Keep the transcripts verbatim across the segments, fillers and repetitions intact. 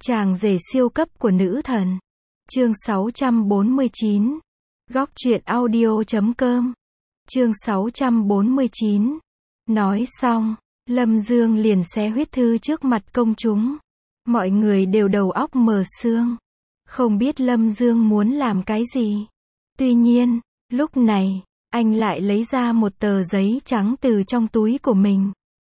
Chàng rể siêu cấp của nữ thần. Chương sáu trăm bốn mươi chín. Góc truyện audio chấm com. Chương sáu trăm bốn mươi chín. Nói xong, Lâm Dương liền xé huyết thư trước mặt công chúng. Mọi người đều đầu óc mờ sương. Không biết Lâm Dương muốn làm cái gì. Tuy nhiên, lúc này, anh lại lấy ra một tờ giấy trắng từ trong túi của mình.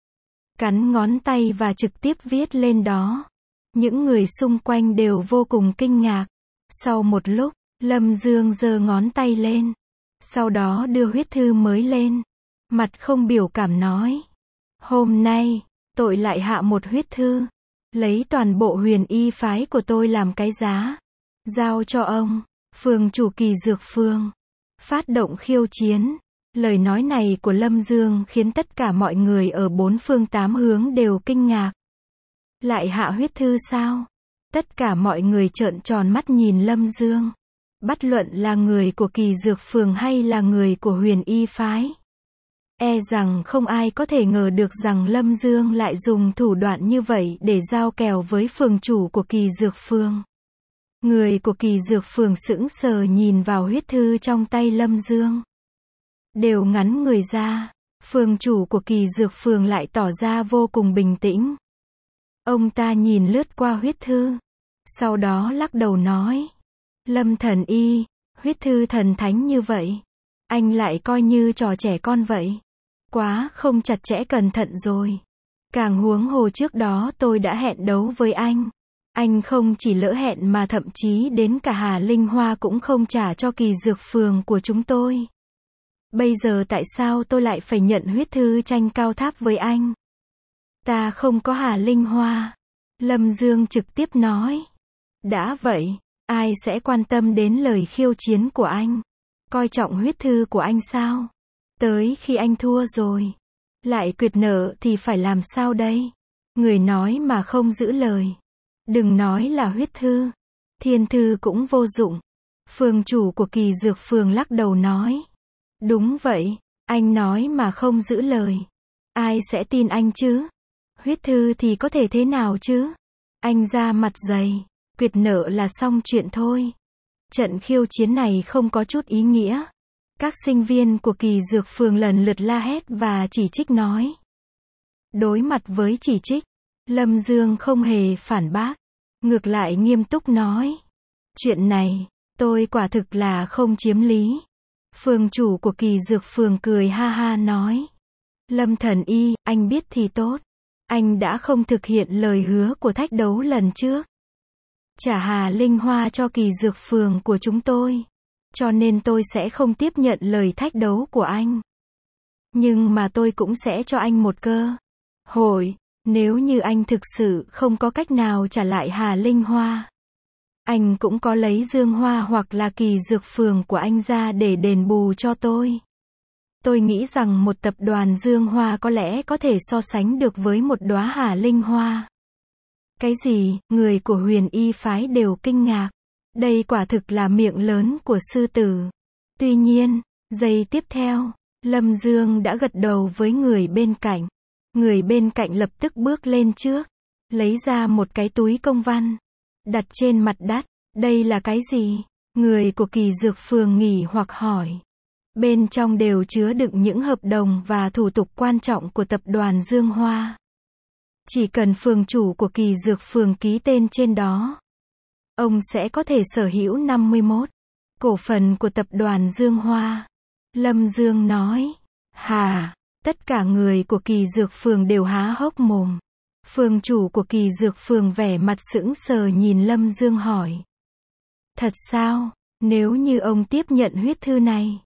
Cắn ngón tay và trực tiếp viết lên đó. Những người xung quanh đều vô cùng kinh ngạc. Sau một lúc, Lâm Dương giơ ngón tay lên. Sau đó đưa huyết thư mới lên. Mặt không biểu cảm nói. Hôm nay, tội lại hạ một huyết thư. Lấy toàn bộ huyền y phái của tôi làm cái giá. Giao cho ông, phường chủ Kỳ Dược Phường. Phát động khiêu chiến. Lời nói này của Lâm Dương khiến tất cả mọi người ở bốn phương tám hướng đều kinh ngạc. Lại hạ huyết thư sao? Tất cả mọi người trợn tròn mắt nhìn Lâm Dương. Bất luận là người của Kỳ Dược Phường hay là người của huyền y phái. E rằng không ai có thể ngờ được rằng Lâm Dương lại dùng thủ đoạn như vậy để giao kèo với phường chủ của Kỳ Dược Phường. Người của Kỳ Dược Phường sững sờ nhìn vào huyết thư trong tay Lâm Dương. Đều ngắn người ra. Phường chủ của Kỳ Dược Phường lại tỏ ra vô cùng bình tĩnh. Ông ta nhìn lướt qua huyết thư. Sau đó lắc đầu nói. Lâm thần y, huyết thư thần thánh như vậy. Anh lại coi như trò trẻ con vậy. Quá không chặt chẽ cẩn thận rồi. Càng huống hồ trước đó tôi đã hẹn đấu với anh. Anh không chỉ lỡ hẹn mà thậm chí đến cả Hà Linh Hoa cũng không trả cho Kỳ Dược Phường của chúng tôi. Bây giờ tại sao tôi lại phải nhận huyết thư tranh cao tháp với anh? Ta không có Hà Linh Hoa. Lâm Dương trực tiếp nói. Đã vậy, ai sẽ quan tâm đến lời khiêu chiến của anh? Coi trọng huyết thư của anh sao? Tới khi anh thua rồi, lại quyệt nợ thì phải làm sao đây? Người nói mà không giữ lời. Đừng nói là huyết thư. Thiên thư cũng vô dụng. Phường chủ của Kỳ Dược Phường lắc đầu nói. Đúng vậy, anh nói mà không giữ lời. Ai sẽ tin anh chứ? Huyết thư thì có thể thế nào chứ? Anh ra mặt dày, quyệt nợ là xong chuyện thôi. Trận khiêu chiến này không có chút ý nghĩa. Các sinh viên của Kỳ Dược Phường lần lượt la hét và chỉ trích nói. Đối mặt với chỉ trích, Lâm Dương không hề phản bác. Ngược lại nghiêm túc nói. Chuyện này, tôi quả thực là không chiếm lý. Phường chủ của Kỳ Dược Phường cười ha ha nói. Lâm thần y, anh biết thì tốt. Anh đã không thực hiện lời hứa của thách đấu lần trước. Trả Hà Linh Hoa cho Kỳ Dược Phường của chúng tôi. Cho nên tôi sẽ không tiếp nhận lời thách đấu của anh. Nhưng mà tôi cũng sẽ cho anh một cơ hội. Nếu như anh thực sự không có cách nào trả lại Hà Linh Hoa. Anh cũng có lấy Dương Hoa hoặc là Kỳ Dược Phường của anh ra để đền bù cho tôi. Tôi nghĩ rằng một tập đoàn Dương Hoa có lẽ có thể so sánh được với một đóa Hà Linh Hoa. Cái gì? Người của huyền y phái đều kinh ngạc. Đây quả thực là miệng lớn của sư tử. Tuy nhiên, giây tiếp theo, Lâm Dương đã gật đầu với người bên cạnh. Người bên cạnh lập tức bước lên trước, lấy ra một cái túi công văn, đặt trên mặt đất. Đây là cái gì? Người của Kỳ Dược Phường nghỉ hoặc hỏi. Bên trong đều chứa đựng những hợp đồng và thủ tục quan trọng của tập đoàn Dương Hoa. Chỉ cần phường chủ của Kỳ Dược Phường ký tên trên đó, ông sẽ có thể sở hữu năm mươi mốt cổ phần của tập đoàn Dương Hoa. Lâm Dương nói. Hà, tất cả người của Kỳ Dược Phường đều há hốc mồm. Phường chủ của Kỳ Dược Phường vẻ mặt sững sờ nhìn Lâm Dương hỏi. Thật sao? Nếu như ông tiếp nhận huyết thư này,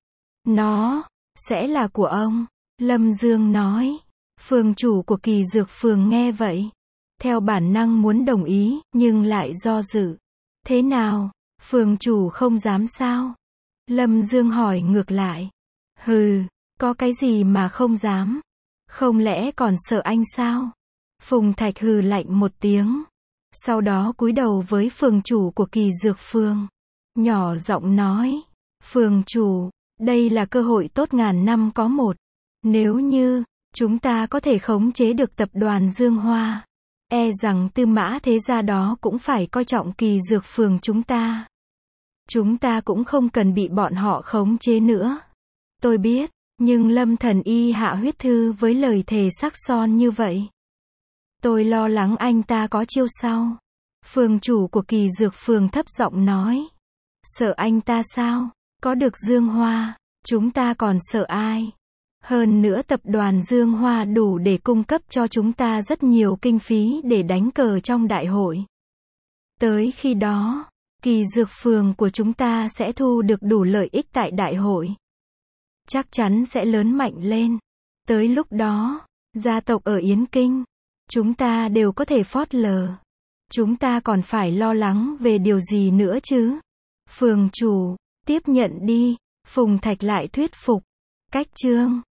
nó sẽ là của ông. Lâm Dương nói. Phường chủ của Kỳ Dược Phường nghe vậy, theo bản năng muốn đồng ý, nhưng lại do dự. Thế nào? Phường chủ không dám sao? Lâm Dương hỏi ngược lại. Hừ, có cái gì mà không dám? Không lẽ còn sợ anh sao? Phùng Thạch hừ lạnh một tiếng. Sau đó cúi đầu với phường chủ của Kỳ Dược Phường. Nhỏ giọng nói. Phường chủ, đây là cơ hội tốt ngàn năm có một. Nếu như chúng ta có thể khống chế được tập đoàn Dương Hoa, E rằng Tư Mã thế gia đó cũng phải coi trọng Kỳ Dược Phường chúng ta. Chúng ta cũng không cần bị bọn họ khống chế nữa. Tôi biết, nhưng Lâm Thần Y hạ huyết thư với lời thề sắc son như vậy. Tôi lo lắng anh ta có chiêu sau. Phường chủ của Kỳ Dược Phường thấp giọng nói. Sợ anh ta sao? Có được Dương Hoa, chúng ta còn sợ ai? Hơn nữa tập đoàn Dương Hoa đủ để cung cấp cho chúng ta rất nhiều kinh phí để đánh cờ trong đại hội. Tới khi đó, Kỳ Dược Phường của chúng ta sẽ thu được đủ lợi ích tại đại hội. Chắc chắn sẽ lớn mạnh lên. Tới lúc đó, gia tộc ở Yến Kinh, chúng ta đều có thể phớt lờ. Chúng ta còn phải lo lắng về điều gì nữa chứ? Phường chủ, tiếp nhận đi. Phùng Thạch lại thuyết phục. Cách chương